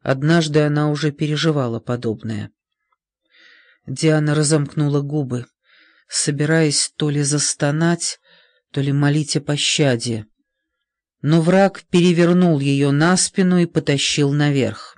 Однажды она уже переживала подобное. Диана разомкнула губы, собираясь то ли застонать, то ли молить о пощаде. Но враг перевернул ее на спину и потащил наверх.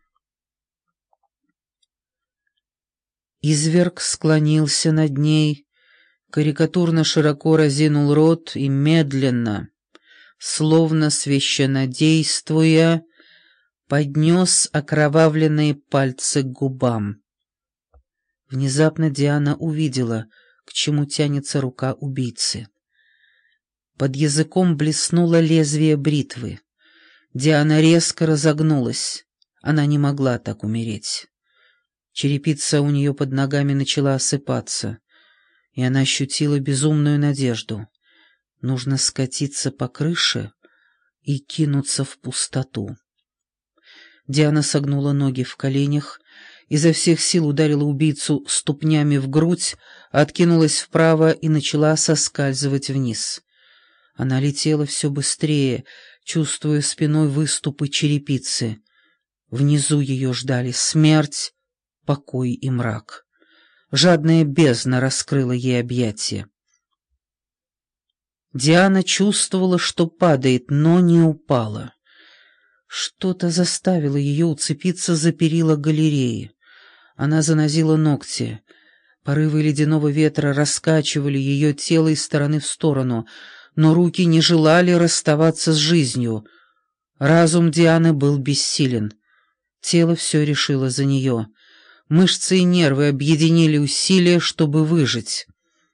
Изверг склонился над ней, карикатурно широко разинул рот и медленно, словно священнодействуя, поднес окровавленные пальцы к губам. Внезапно Диана увидела, к чему тянется рука убийцы. Под языком блеснуло лезвие бритвы. Диана резко разогнулась. Она не могла так умереть. Черепица у нее под ногами начала осыпаться, и она ощутила безумную надежду. Нужно скатиться по крыше и кинуться в пустоту. Диана согнула ноги в коленях, изо всех сил ударила убийцу ступнями в грудь, откинулась вправо и начала соскальзывать вниз. Она летела все быстрее, чувствуя спиной выступы черепицы. Внизу ее ждали смерть, покой и мрак. Жадная бездна раскрыла ей объятия. Диана чувствовала, что падает, но не упала. Что-то заставило ее уцепиться за перила галереи. Она занозила ногти. Порывы ледяного ветра раскачивали ее тело из стороны в сторону, но руки не желали расставаться с жизнью. Разум Дианы был бессилен. Тело все решило за нее. Мышцы и нервы объединили усилия, чтобы выжить.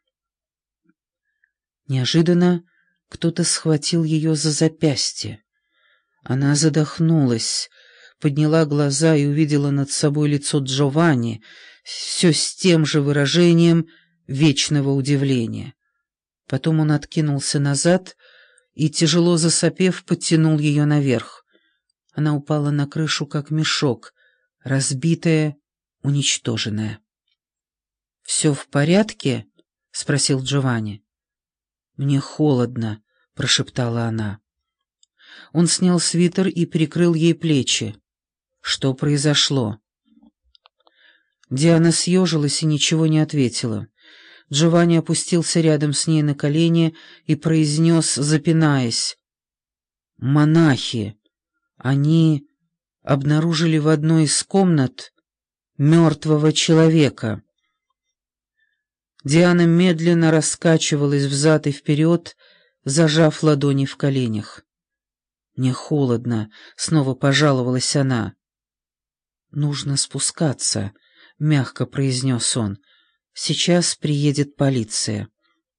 Неожиданно кто-то схватил ее за запястье. Она задохнулась, подняла глаза и увидела над собой лицо Джованни, все с тем же выражением вечного удивления. Потом он откинулся назад и, тяжело засопев, подтянул ее наверх. Она упала на крышу, как мешок, разбитая, уничтоженная. «Все в порядке?» — спросил Джованни. «Мне холодно», — прошептала она. Он снял свитер и прикрыл ей плечи. Что произошло? Диана съежилась и ничего не ответила. Джованни опустился рядом с ней на колени и произнес, запинаясь: «Монахи! Они обнаружили в одной из комнат мертвого человека». Диана медленно раскачивалась взад и вперед, зажав ладони в коленях. «Мне холодно», — снова пожаловалась она. «Нужно спускаться», — мягко произнес он. «Сейчас приедет полиция».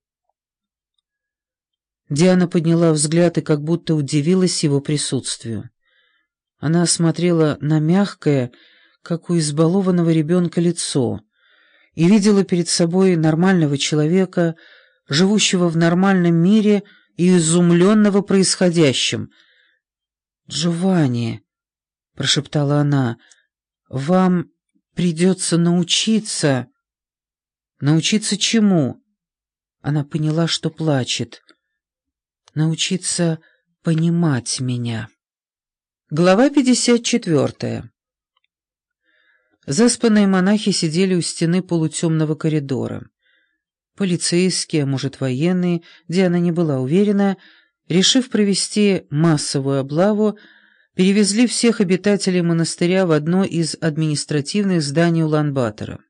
Диана подняла взгляд и как будто удивилась его присутствию. Она смотрела на мягкое, как у избалованного ребенка, лицо и видела перед собой нормального человека, живущего в нормальном мире и изумленного происходящим. «Джованни», — прошептала она, — «вам придется научиться...» «Научиться чему?» Она поняла, что плачет. «Научиться понимать меня». Глава 54. Заспанные монахи сидели у стены полутемного коридора. Полицейские, а может военные, Диана не была уверена, решив провести массовую облаву, перевезли всех обитателей монастыря в одно из административных зданий Улан-Батора.